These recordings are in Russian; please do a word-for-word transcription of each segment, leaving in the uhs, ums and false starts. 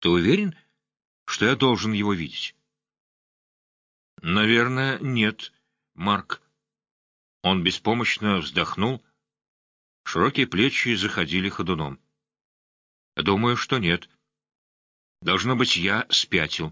Ты уверен, что я должен его видеть? Наверное, нет, Марк. Он беспомощно вздохнул. Широкие плечи заходили ходуном. Думаю, что нет. Должно быть, я спятил.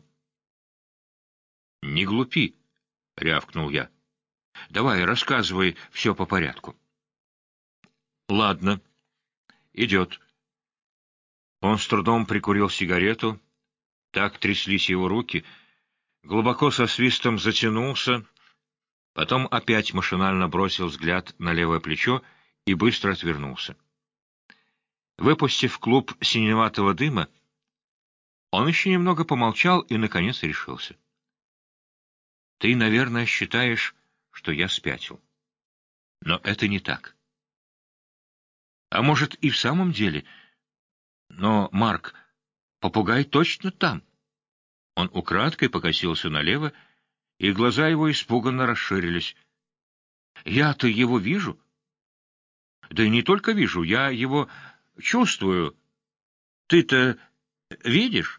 Не глупи, рявкнул я. Давай, рассказывай все по порядку. Ладно, идет. Он с трудом прикурил сигарету. Так тряслись его руки. Глубоко со свистом затянулся. Потом опять машинально бросил взгляд на левое плечо и быстро отвернулся. Выпустив клуб синеватого дыма, он еще немного помолчал и, наконец, решился. — Ты, наверное, считаешь, что я спятил. Но это не так. А может, и в самом деле... Но, Марк, попугай точно там. Он украдкой покосился налево, и глаза его испуганно расширились. — Я-то его вижу. Да и не только вижу, я его чувствую. Ты-то видишь?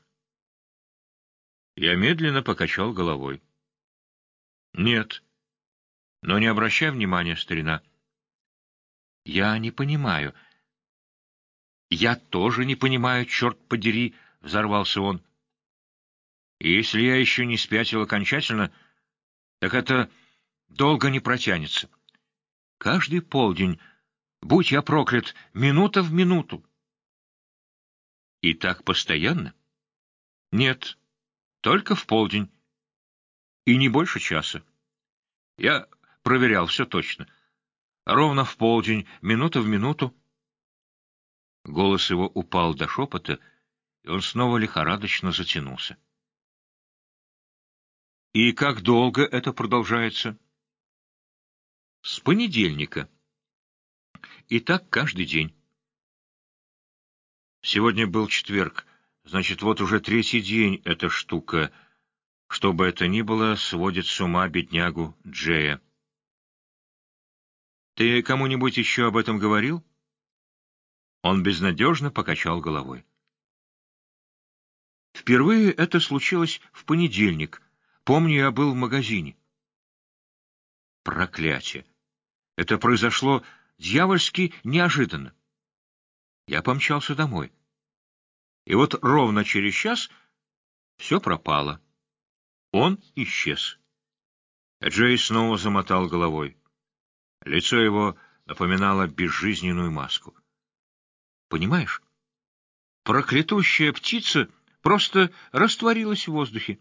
Я медленно покачал головой. — Нет. Но не обращай внимания, старина. — Я не понимаю. — Я тоже не понимаю, черт подери, — взорвался он. — И если я еще не спятил окончательно, так это долго не протянется. Каждый полдень, будь я проклят, минута в минуту. — И так постоянно? — Нет, только в полдень. И не больше часа. Я проверял все точно. Ровно в полдень, минута в минуту. Голос его упал до шепота, и он снова лихорадочно затянулся. — И как долго это продолжается? — С понедельника. И так каждый день. Сегодня был четверг, значит, вот уже третий день эта штука, что бы это ни было, сводит с ума беднягу Джея. — Ты кому-нибудь еще об этом говорил? Он безнадежно покачал головой. Впервые это случилось в понедельник. Помню, я был в магазине. Проклятие! Это произошло дьявольски неожиданно. Я помчался домой. И вот ровно через час все пропало. Он исчез. Джей снова замотал головой. Лицо его напоминало безжизненную маску. Понимаешь, проклятущая птица просто растворилась в воздухе.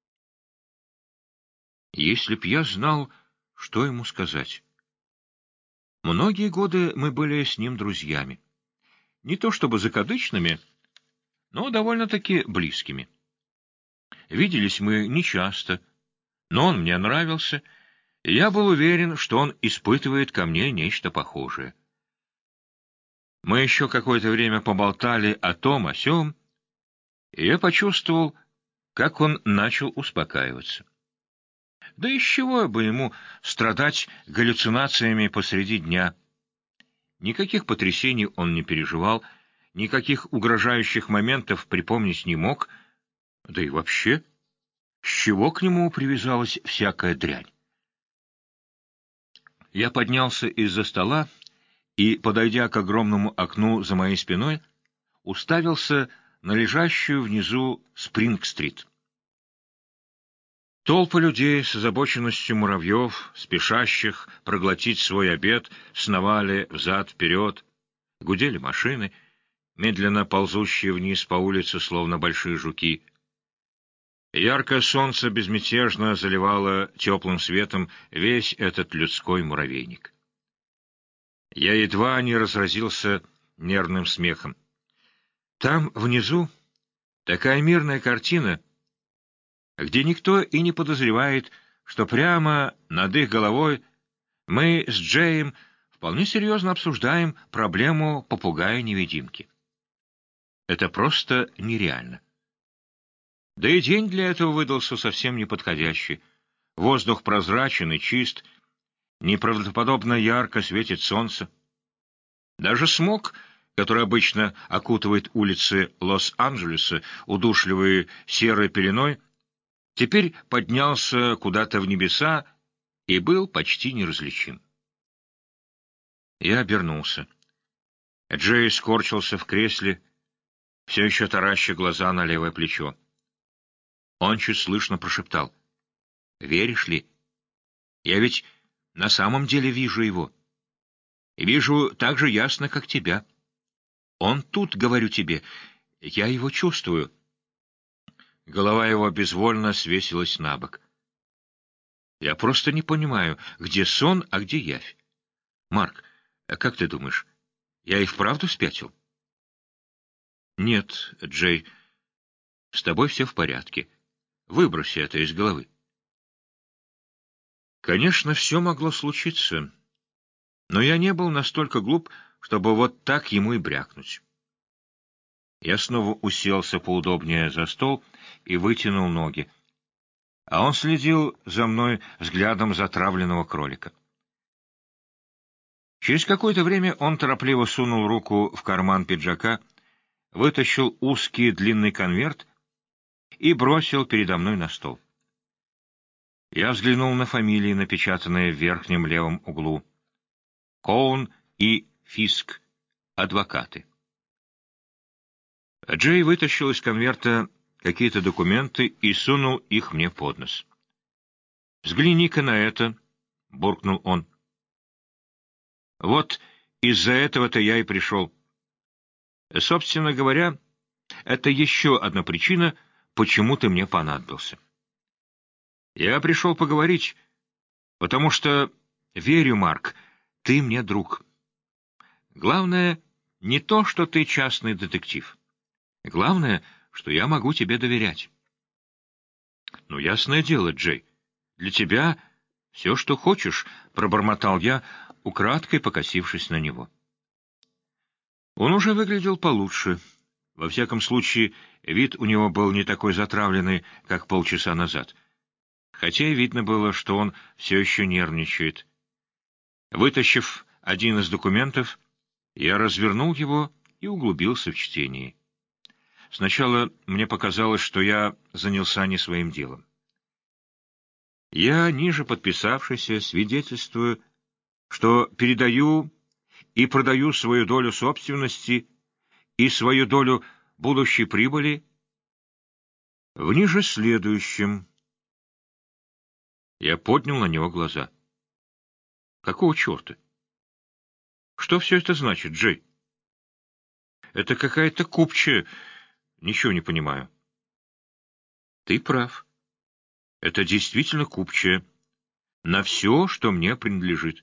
Если б я знал, что ему сказать. Многие годы мы были с ним друзьями. Не то чтобы закадычными, но довольно-таки близкими. Виделись мы нечасто, но он мне нравился, и я был уверен, что он испытывает ко мне нечто похожее. Мы еще какое-то время поболтали о том, о сём, и я почувствовал, как он начал успокаиваться. Да из чего бы ему страдать галлюцинациями посреди дня? Никаких потрясений он не переживал, никаких угрожающих моментов припомнить не мог, да и вообще, с чего к нему привязалась всякая дрянь? Я поднялся из-за стола и, подойдя к огромному окну за моей спиной, уставился на лежащую внизу Спринг-стрит. Толпы людей с озабоченностью муравьев, спешащих проглотить свой обед, сновали взад-вперед, гудели машины, медленно ползущие вниз по улице, словно большие жуки. Яркое солнце безмятежно заливало теплым светом весь этот людской муравейник. Я едва не разразился нервным смехом. Там, внизу, такая мирная картина, где никто и не подозревает, что прямо над их головой мы с Джеем вполне серьезно обсуждаем проблему попугая-невидимки. Это просто нереально. Да и день для этого выдался совсем неподходящий. Воздух прозрачен и чист, неправдоподобно ярко светит солнце. Даже смог который обычно окутывает улицы Лос-Анджелеса удушливой серой пеленой, теперь поднялся куда-то в небеса и был почти неразличим. Я обернулся. Джей скорчился в кресле, все еще тараща глаза на левое плечо. Он чуть слышно прошептал: «Веришь ли? Я ведь на самом деле вижу его. И вижу так же ясно, как тебя. Он тут, говорю тебе, я его чувствую». Голова его безвольно свесилась на бок. «Я просто не понимаю, где сон, а где явь. Марк, а как ты думаешь, я и вправду спятил?» «Нет, Джей, с тобой все в порядке. Выброси это из головы». Конечно, все могло случиться, но я не был настолько глуп, чтобы вот так ему и брякнуть. Я снова уселся поудобнее за стол и вытянул ноги, а он следил за мной взглядом затравленного кролика. Через какое-то время он торопливо сунул руку в карман пиджака, вытащил узкий длинный конверт и бросил передо мной на стол. Я взглянул на фамилии, напечатанные в верхнем левом углу. Коун и Фиск, адвокаты. Джей вытащил из конверта какие-то документы и сунул их мне под нос. «Взгляни-ка на это», — буркнул он. «Вот из-за этого-то я и пришел. Собственно говоря, это еще одна причина, почему ты мне понадобился. Я пришел поговорить, потому что, верю, Марк, ты мне друг. Главное, не то, что ты частный детектив. Главное, что я могу тебе доверять». «Ну, ясное дело, Джей, для тебя все, что хочешь», — пробормотал я, украдкой покосившись на него. Он уже выглядел получше. Во всяком случае, вид у него был не такой затравленный, как полчаса назад. Хотя и видно было, что он все еще нервничает. Вытащив один из документов, я развернул его и углубился в чтение. Сначала мне показалось, что я занялся не своим делом. Я, ниже подписавшийся, свидетельствую, что передаю и продаю свою долю собственности и свою долю будущей прибыли в ниже следующем. Я поднял на него глаза. Какого черта? Что все это значит, Джей? Это какая-то купчая. Ничего не понимаю. Ты прав. Это действительно купчая. На все, что мне принадлежит.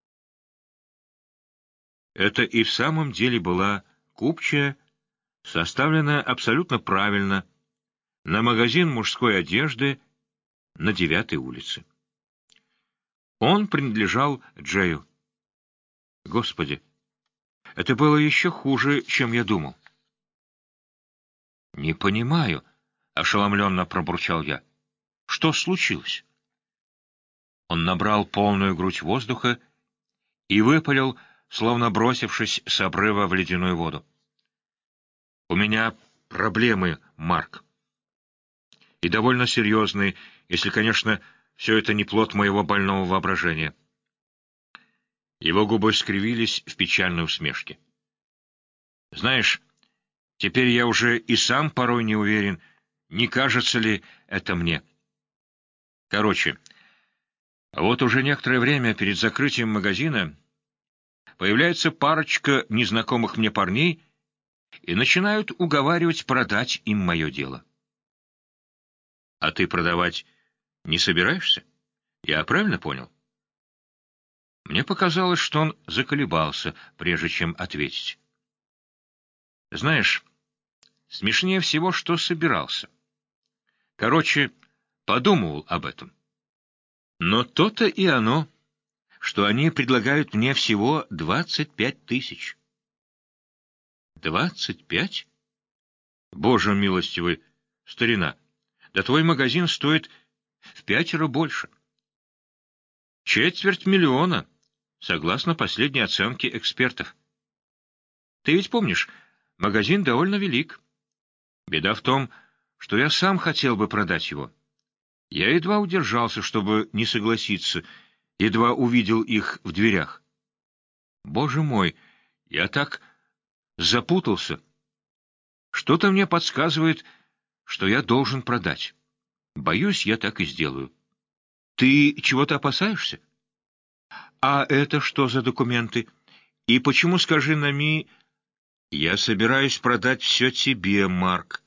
Это и в самом деле была купчая, составленная абсолютно правильно, на магазин мужской одежды на девятой улице. Он принадлежал Джею. Господи, это было еще хуже, чем я думал. «Не понимаю», — ошеломленно пробурчал я. «Что случилось?» Он набрал полную грудь воздуха и выпалил, словно бросившись с обрыва в ледяную воду. «У меня проблемы, Марк. И довольно серьезные, если, конечно, все это не плод моего больного воображения». Его губы скривились в печальной усмешке. «Знаешь, теперь я уже и сам порой не уверен, не кажется ли это мне. Короче, вот уже некоторое время перед закрытием магазина появляется парочка незнакомых мне парней и начинают уговаривать продать им мое дело». «А ты продавать не собираешься? Я правильно понял?» Мне показалось, что он заколебался, прежде чем ответить. «Знаешь, смешнее всего, что собирался. Короче, подумывал об этом. Но то-то и оно, что они предлагают мне всего двадцать пять тысяч». «Двадцать пять? Боже милостивый, старина, да твой магазин стоит в пятеро больше. Четверть миллиона, согласно последней оценке экспертов». Ты ведь помнишь, магазин довольно велик. Беда в том, что я сам хотел бы продать его. Я едва удержался, чтобы не согласиться, едва увидел их в дверях. Боже мой, я так запутался. Что-то мне подсказывает, что я должен продать. Боюсь, я так и сделаю. Ты чего-то опасаешься? А это что за документы? И почему, скажи на ми... Я собираюсь продать все тебе, Марк.